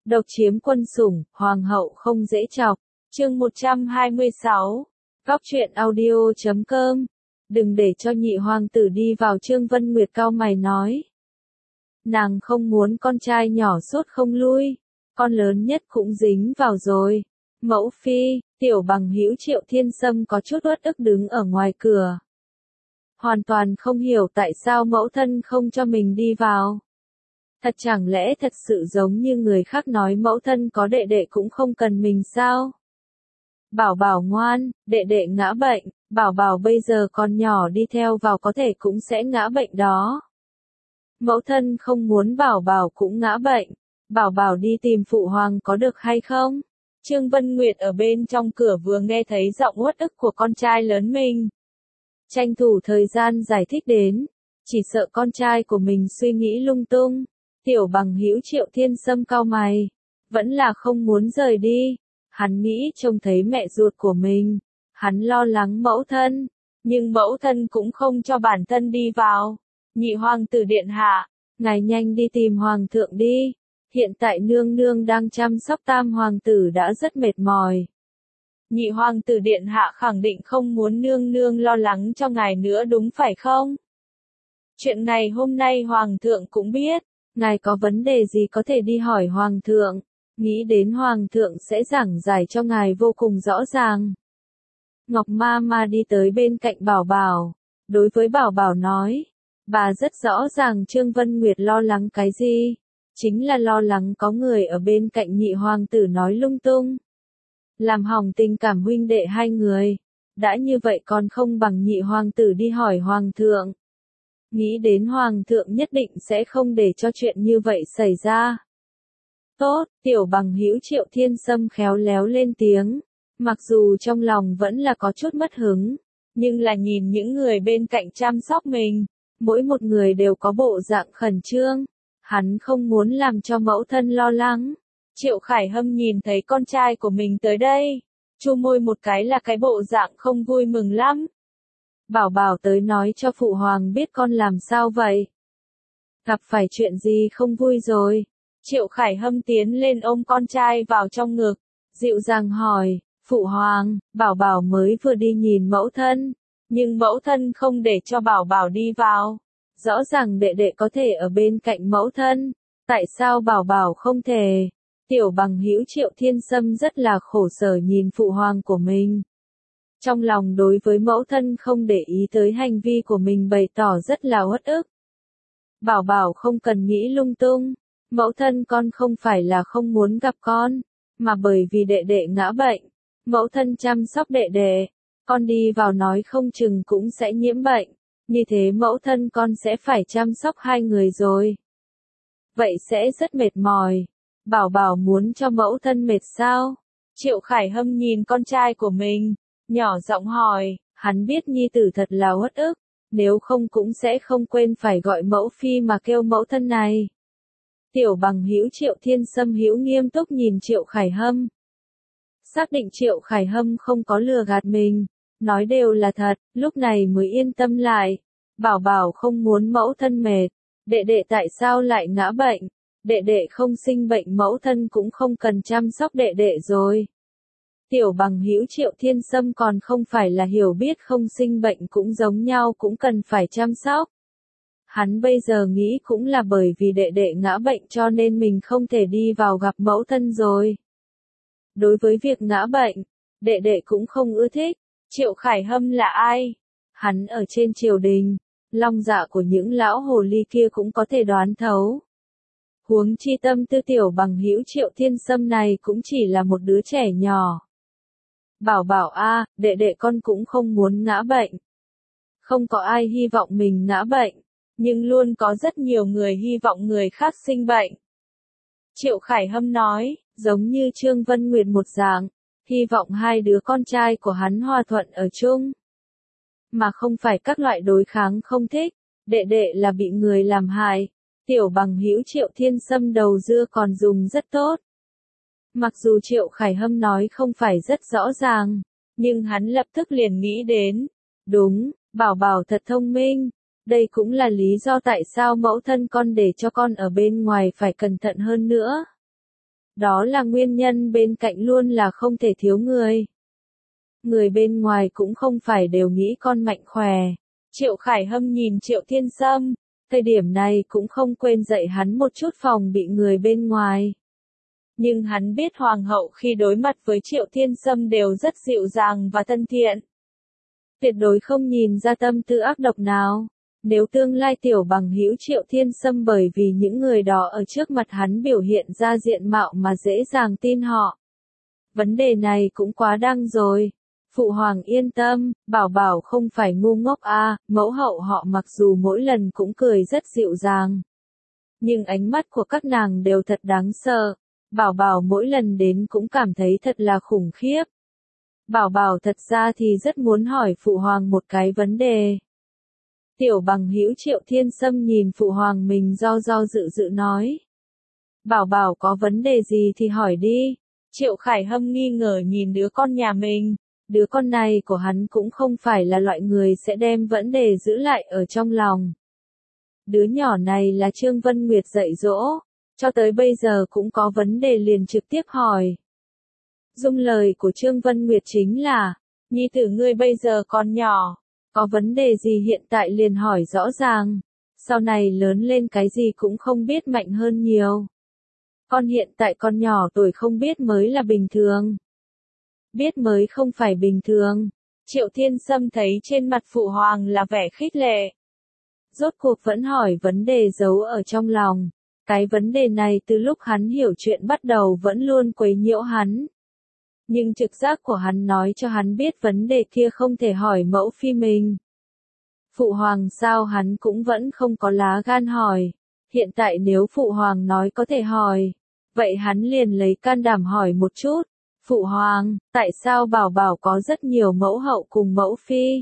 Độc chiếm quân sủng, hoàng hậu không dễ chọc. Chương 126. Góc truyện audio.com. Đừng để cho nhị hoàng tử đi vào. Trương Vân Nguyệt cau mày nói. Nàng không muốn con trai nhỏ sốt không lui, con lớn nhất cũng dính vào rồi. Mẫu phi, tiểu bằng hữu Triệu Thiên Sâm có chút uất ức đứng ở ngoài cửa. Hoàn toàn không hiểu tại sao mẫu thân không cho mình đi vào. Thật chẳng lẽ thật sự giống như người khác nói mẫu thân có đệ đệ cũng không cần mình sao? Bảo Bảo ngoan, đệ đệ ngã bệnh, Bảo Bảo bây giờ còn nhỏ đi theo vào có thể cũng sẽ ngã bệnh đó. Mẫu thân không muốn Bảo Bảo cũng ngã bệnh, Bảo Bảo đi tìm phụ hoàng có được hay không? Trương Vân Nguyệt ở bên trong cửa vừa nghe thấy giọng uất ức của con trai lớn mình. Tranh thủ thời gian giải thích đến, chỉ sợ con trai của mình suy nghĩ lung tung. Tiểu bằng hữu Triệu Thiên Sâm cau mày, vẫn là không muốn rời đi. Hắn nghĩ trông thấy mẹ ruột của mình, hắn lo lắng mẫu thân, nhưng mẫu thân cũng không cho bản thân đi vào. Nhị hoàng tử điện hạ, ngài nhanh đi tìm hoàng thượng đi. Hiện tại nương nương đang chăm sóc tam hoàng tử đã rất mệt mỏi. Nhị hoàng tử điện hạ khẳng định không muốn nương nương lo lắng cho ngài nữa đúng phải không? Chuyện này hôm nay hoàng thượng cũng biết, ngài có vấn đề gì có thể đi hỏi hoàng thượng, nghĩ đến hoàng thượng sẽ giảng giải cho ngài vô cùng rõ ràng. Ngọc Ma Ma đi tới bên cạnh Bảo Bảo, đối với Bảo Bảo nói, bà rất rõ ràng Trương Vân Nguyệt lo lắng cái gì, chính là lo lắng có người ở bên cạnh nhị hoàng tử nói lung tung. Làm hỏng tình cảm huynh đệ hai người, đã như vậy còn không bằng nhị hoàng tử đi hỏi hoàng thượng. Nghĩ đến hoàng thượng nhất định sẽ không để cho chuyện như vậy xảy ra. Tốt, tiểu bằng hữu Triệu Thiên Sâm khéo léo lên tiếng, mặc dù trong lòng vẫn là có chút mất hứng, nhưng là nhìn những người bên cạnh chăm sóc mình, mỗi một người đều có bộ dạng khẩn trương, hắn không muốn làm cho mẫu thân lo lắng. Triệu Khải Hâm nhìn thấy con trai của mình tới đây, chu môi một cái là cái bộ dạng không vui mừng lắm. Bảo Bảo tới nói cho phụ hoàng biết con làm sao vậy. Gặp phải chuyện gì không vui rồi? Triệu Khải Hâm tiến lên ôm con trai vào trong ngực, dịu dàng hỏi, phụ hoàng, Bảo Bảo mới vừa đi nhìn mẫu thân, nhưng mẫu thân không để cho Bảo Bảo đi vào. Rõ ràng đệ đệ có thể ở bên cạnh mẫu thân, tại sao Bảo Bảo không thể? Tiểu bằng hữu Triệu Thiên Sâm rất là khổ sở nhìn phụ hoàng của mình. Trong lòng đối với mẫu thân không để ý tới hành vi của mình bày tỏ rất là uất ức. Bảo Bảo không cần nghĩ lung tung, mẫu thân con không phải là không muốn gặp con, mà bởi vì đệ đệ ngã bệnh, mẫu thân chăm sóc đệ đệ, con đi vào nói không chừng cũng sẽ nhiễm bệnh, như thế mẫu thân con sẽ phải chăm sóc hai người rồi. Vậy sẽ rất mệt mỏi. Bảo Bảo muốn cho mẫu thân mệt sao? Triệu Khải Hâm nhìn con trai của mình, nhỏ giọng hỏi, hắn biết nhi tử thật là uất ức, nếu không cũng sẽ không quên phải gọi mẫu phi mà kêu mẫu thân này. Tiểu bằng hữu Triệu Thiên Sâm hữu nghiêm túc nhìn Triệu Khải Hâm. Xác định Triệu Khải Hâm không có lừa gạt mình, nói đều là thật, lúc này mới yên tâm lại. Bảo Bảo không muốn mẫu thân mệt, đệ đệ tại sao lại ngã bệnh? Đệ đệ không sinh bệnh mẫu thân cũng không cần chăm sóc đệ đệ rồi. Tiểu bằng hữu Triệu Thiên Sâm còn không phải là hiểu biết không sinh bệnh cũng giống nhau cũng cần phải chăm sóc. Hắn bây giờ nghĩ cũng là bởi vì đệ đệ ngã bệnh cho nên mình không thể đi vào gặp mẫu thân rồi. Đối với việc ngã bệnh, đệ đệ cũng không ưa thích. Triệu Khải Hâm là ai? Hắn ở trên triều đình, lòng dạ của những lão hồ ly kia cũng có thể đoán thấu. Huống chi tâm tư tiểu bằng hữu Triệu Thiên Sâm này cũng chỉ là một đứa trẻ nhỏ. Bảo Bảo a, đệ đệ con cũng không muốn ngã bệnh. Không có ai hy vọng mình ngã bệnh, nhưng luôn có rất nhiều người hy vọng người khác sinh bệnh. Triệu Khải Hâm nói, giống như Trương Vân Nguyệt một dạng, hy vọng hai đứa con trai của hắn hòa thuận ở chung. Mà không phải các loại đối kháng không thích, đệ đệ là bị người làm hại. Tiểu bằng hữu Triệu Thiên Sâm đầu dưa còn dùng rất tốt. Mặc dù Triệu Khải Hâm nói không phải rất rõ ràng, nhưng hắn lập tức liền nghĩ đến. Đúng, Bảo Bảo thật thông minh. Đây cũng là lý do tại sao mẫu thân con để cho con ở bên ngoài phải cẩn thận hơn nữa. Đó là nguyên nhân bên cạnh luôn là không thể thiếu người. Người bên ngoài cũng không phải đều nghĩ con mạnh khỏe. Triệu Khải Hâm nhìn Triệu Thiên Sâm, thời điểm này cũng không quên dạy hắn một chút phòng bị người bên ngoài. Nhưng hắn biết hoàng hậu khi đối mặt với Triệu Thiên Sâm đều rất dịu dàng và thân thiện. Tuyệt đối không nhìn ra tâm tư ác độc nào. Nếu tương lai tiểu bằng hữu Triệu Thiên Sâm bởi vì những người đó ở trước mặt hắn biểu hiện ra diện mạo mà dễ dàng tin họ. Vấn đề này cũng quá đăng rồi. Phụ hoàng yên tâm, Bảo Bảo không phải ngu ngốc a, mẫu hậu họ mặc dù mỗi lần cũng cười rất dịu dàng. Nhưng ánh mắt của các nàng đều thật đáng sợ. Bảo Bảo mỗi lần đến cũng cảm thấy thật là khủng khiếp. Bảo Bảo thật ra thì rất muốn hỏi phụ hoàng một cái vấn đề. Tiểu bằng hữu Triệu Thiên Sâm nhìn phụ hoàng mình do dự nói. Bảo Bảo có vấn đề gì thì hỏi đi. Triệu Khải Hâm nghi ngờ nhìn đứa con nhà mình. Đứa con này của hắn cũng không phải là loại người sẽ đem vấn đề giữ lại ở trong lòng. Đứa nhỏ này là Trương Vân Nguyệt dạy dỗ, cho tới bây giờ cũng có vấn đề liền trực tiếp hỏi. Dung lời của Trương Vân Nguyệt chính là, nhi tử ngươi bây giờ còn nhỏ, có vấn đề gì hiện tại liền hỏi rõ ràng, sau này lớn lên cái gì cũng không biết mạnh hơn nhiều. Con hiện tại con nhỏ tuổi không biết mới là bình thường. Biết mới không phải bình thường. Triệu Thiên Sâm thấy trên mặt phụ hoàng là vẻ khích lệ. Rốt cuộc vẫn hỏi vấn đề giấu ở trong lòng. Cái vấn đề này từ lúc hắn hiểu chuyện bắt đầu vẫn luôn quấy nhiễu hắn. Nhưng trực giác của hắn nói cho hắn biết vấn đề kia không thể hỏi mẫu phi mình. Phụ hoàng sao hắn cũng vẫn không có lá gan hỏi. Hiện tại nếu phụ hoàng nói có thể hỏi, vậy hắn liền lấy can đảm hỏi một chút. Phụ hoàng, tại sao Bảo Bảo có rất nhiều mẫu hậu cùng mẫu phi?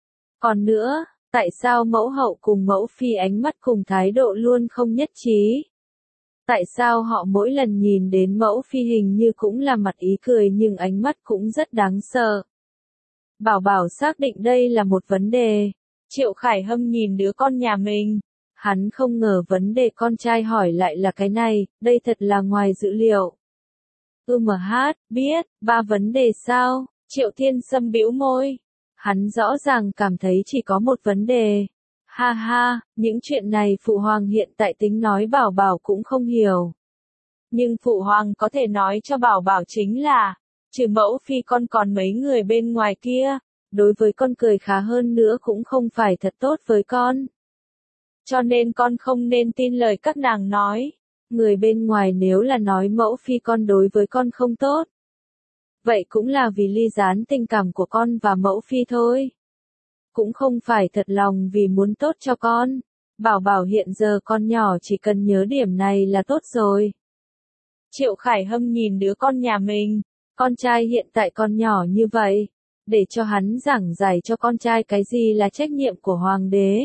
Còn nữa, tại sao mẫu hậu cùng mẫu phi ánh mắt cùng thái độ luôn không nhất trí? Tại sao họ mỗi lần nhìn đến mẫu phi hình như cũng là mặt ý cười nhưng ánh mắt cũng rất đáng sợ? Bảo Bảo xác định đây là một vấn đề. Triệu Khải Hâm nhìn đứa con nhà mình. Hắn không ngờ vấn đề con trai hỏi lại là cái này, đây thật là ngoài dự liệu. Biết, ba vấn đề sao? Triệu Thiên Sâm bĩu môi. Hắn rõ ràng cảm thấy chỉ có một vấn đề. Ha ha, những chuyện này phụ hoàng hiện tại tính nói Bảo Bảo cũng không hiểu. Nhưng phụ hoàng có thể nói cho Bảo Bảo chính là, trừ mẫu phi con còn mấy người bên ngoài kia, đối với con cười khá hơn nữa cũng không phải thật tốt với con. Cho nên con không nên tin lời các nàng nói. Người bên ngoài nếu là nói mẫu phi con đối với con không tốt, vậy cũng là vì ly gián tình cảm của con và mẫu phi thôi. Cũng không phải thật lòng vì muốn tốt cho con. Bảo Bảo hiện giờ con nhỏ chỉ cần nhớ điểm này là tốt rồi. Triệu Khải Hâm nhìn đứa con nhà mình, con trai hiện tại con nhỏ như vậy, để cho hắn giảng giải cho con trai cái gì là trách nhiệm của hoàng đế.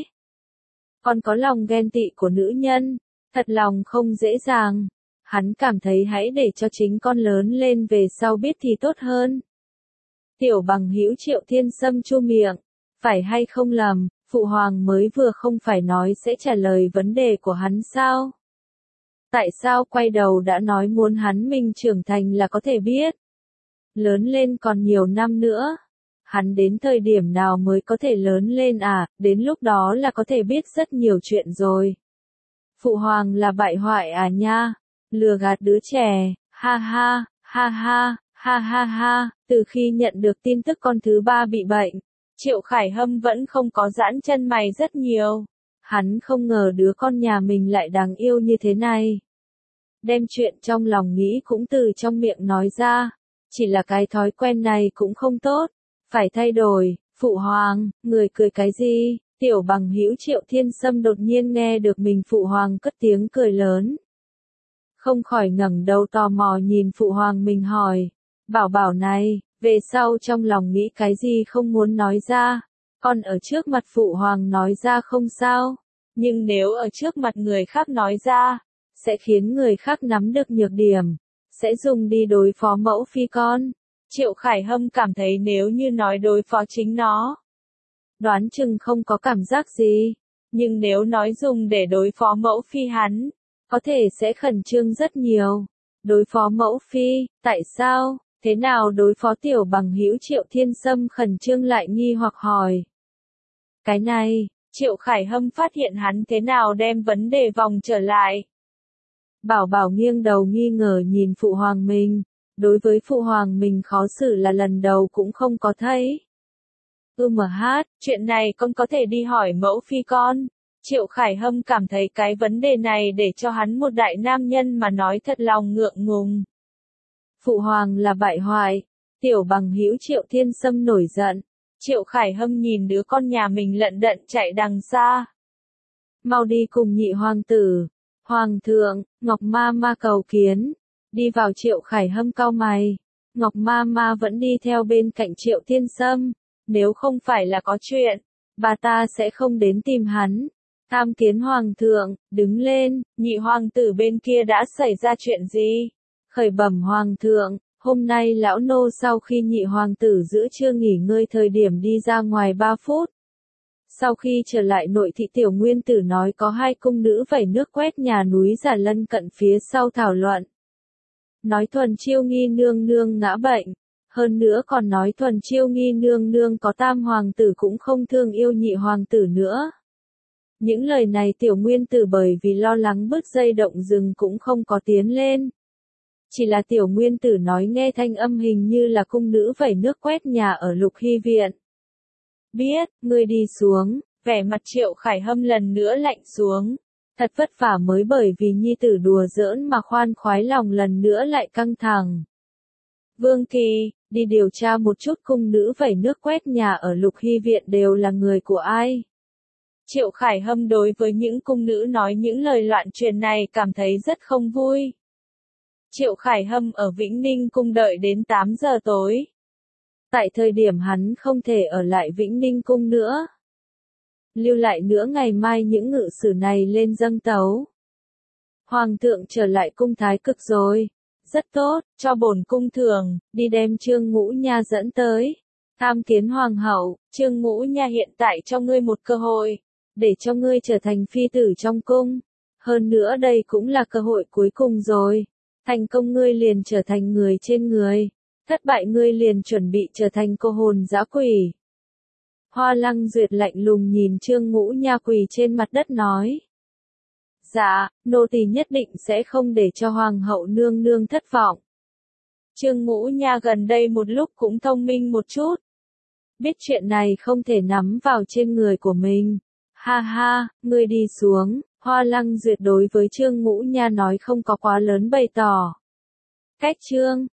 Con có lòng ghen tị của nữ nhân, thật lòng không dễ dàng. Hắn cảm thấy hãy để cho chính con lớn lên về sau biết thì tốt hơn. Tiểu bằng hữu Triệu Thiên Sâm chu miệng, phải hay không lầm, phụ hoàng mới vừa không phải nói sẽ trả lời vấn đề của hắn sao? Tại sao quay đầu đã nói muốn hắn mình trưởng thành là có thể biết? Lớn lên còn nhiều năm nữa. Hắn đến thời điểm nào mới có thể lớn lên à, đến lúc đó là có thể biết rất nhiều chuyện rồi. Phụ hoàng là bại hoại à nha, lừa gạt đứa trẻ, ha ha, ha ha, ha ha ha, từ khi nhận được tin tức con thứ ba bị bệnh, Triệu Khải Hâm vẫn không có giãn chân mày rất nhiều. Hắn không ngờ đứa con nhà mình lại đáng yêu như thế này. Đem chuyện trong lòng nghĩ cũng từ trong miệng nói ra, chỉ là cái thói quen này cũng không tốt, phải thay đổi. Phụ hoàng, người cười cái gì? Tiểu bằng hữu Triệu Thiên Sâm đột nhiên nghe được mình phụ hoàng cất tiếng cười lớn. Không khỏi ngẩng đầu tò mò nhìn phụ hoàng mình hỏi. Bảo Bảo này, về sau trong lòng nghĩ cái gì không muốn nói ra. Còn ở trước mặt phụ hoàng nói ra không sao. Nhưng nếu ở trước mặt người khác nói ra, sẽ khiến người khác nắm được nhược điểm. Sẽ dùng đi đối phó mẫu phi con. Triệu Khải Hâm cảm thấy nếu như nói đối phó chính nó, đoán chừng không có cảm giác gì. Nhưng nếu nói dùng để đối phó mẫu phi hắn, có thể sẽ khẩn trương rất nhiều. Đối phó mẫu phi, tại sao? Thế nào đối phó tiểu bằng hữu Triệu Thiên Sâm khẩn trương lại nghi hoặc hỏi. Cái này, Triệu Khải Hâm phát hiện hắn thế nào đem vấn đề vòng trở lại. Bảo Bảo nghiêng đầu nghi ngờ nhìn phụ hoàng mình, đối với phụ hoàng mình khó xử là lần đầu cũng không có thấy. Chuyện này con có thể đi hỏi mẫu phi con. Triệu Khải Hâm cảm thấy cái vấn đề này để cho hắn một đại nam nhân mà nói thật lòng ngượng ngùng. Phụ hoàng là bại hoại, tiểu bằng hữu Triệu Thiên Sâm nổi giận. Triệu Khải Hâm nhìn đứa con nhà mình lận đận chạy đằng xa. Mau đi cùng nhị hoàng tử. Hoàng thượng, Ngọc Ma Ma cầu kiến. Đi vào Triệu Khải Hâm cau mày. Ngọc Ma Ma vẫn đi theo bên cạnh Triệu Thiên Sâm. Nếu không phải là có chuyện, bà ta sẽ không đến tìm hắn. Tham kiến hoàng thượng, đứng lên, nhị hoàng tử bên kia đã xảy ra chuyện gì? Khởi bẩm hoàng thượng, hôm nay lão nô sau khi nhị hoàng tử giữa trưa nghỉ ngơi thời điểm đi ra ngoài 3 phút. Sau khi trở lại nội thị tiểu nguyên tử nói có 2 cung nữ vẩy nước quét nhà núi giả lân cận phía sau thảo luận. Nói Thuần Chiêu Nghi nương nương ngã bệnh. Hơn nữa còn nói Thuần Chiêu Nghi nương nương có tam hoàng tử cũng không thương yêu nhị hoàng tử nữa. Những lời này tiểu nguyên tử bởi vì lo lắng bứt dây động rừng cũng không có tiến lên. Chỉ là tiểu nguyên tử nói nghe thanh âm hình như là cung nữ vẩy nước quét nhà ở Lục Hy viện. Biết, ngươi đi xuống, vẻ mặt Triệu Khải Hâm lần nữa lạnh xuống. Thật vất vả mới bởi vì nhi tử đùa giỡn mà khoan khoái lòng lần nữa lại căng thẳng. Vương Kỳ, đi điều tra một chút cung nữ vẩy nước quét nhà ở Lục Hy viện đều là người của ai. Triệu Khải Hâm đối với những cung nữ nói những lời loạn truyền này cảm thấy rất không vui. Triệu Khải Hâm ở Vĩnh Ninh cung đợi đến 8 giờ tối. Tại thời điểm hắn không thể ở lại Vĩnh Ninh cung nữa. Lưu lại nữa ngày mai những ngự sử này lên dâng tấu. Hoàng thượng trở lại cung Thái Cực rồi. Rất tốt, cho bổn cung thường, đi đem Trương Ngũ Nha dẫn tới. Tham kiến hoàng hậu, Trương Ngũ Nha hiện tại cho ngươi một cơ hội, để cho ngươi trở thành phi tử trong cung. Hơn nữa đây cũng là cơ hội cuối cùng rồi. Thành công ngươi liền trở thành người trên người. Thất bại ngươi liền chuẩn bị trở thành cô hồn dã quỷ. Hoa Lăng Duyệt lạnh lùng nhìn Trương Ngũ Nha quỳ trên mặt đất nói. Dạ, nô tỳ nhất định sẽ không để cho hoàng hậu nương nương thất vọng. Trương Ngũ Nha gần đây một lúc cũng thông minh một chút. Biết chuyện này không thể nắm vào trên người của mình. Ha ha, ngươi đi xuống. Hoa Lăng Duyệt đối với Trương Ngũ Nha nói không có quá lớn bày tỏ. Cách chương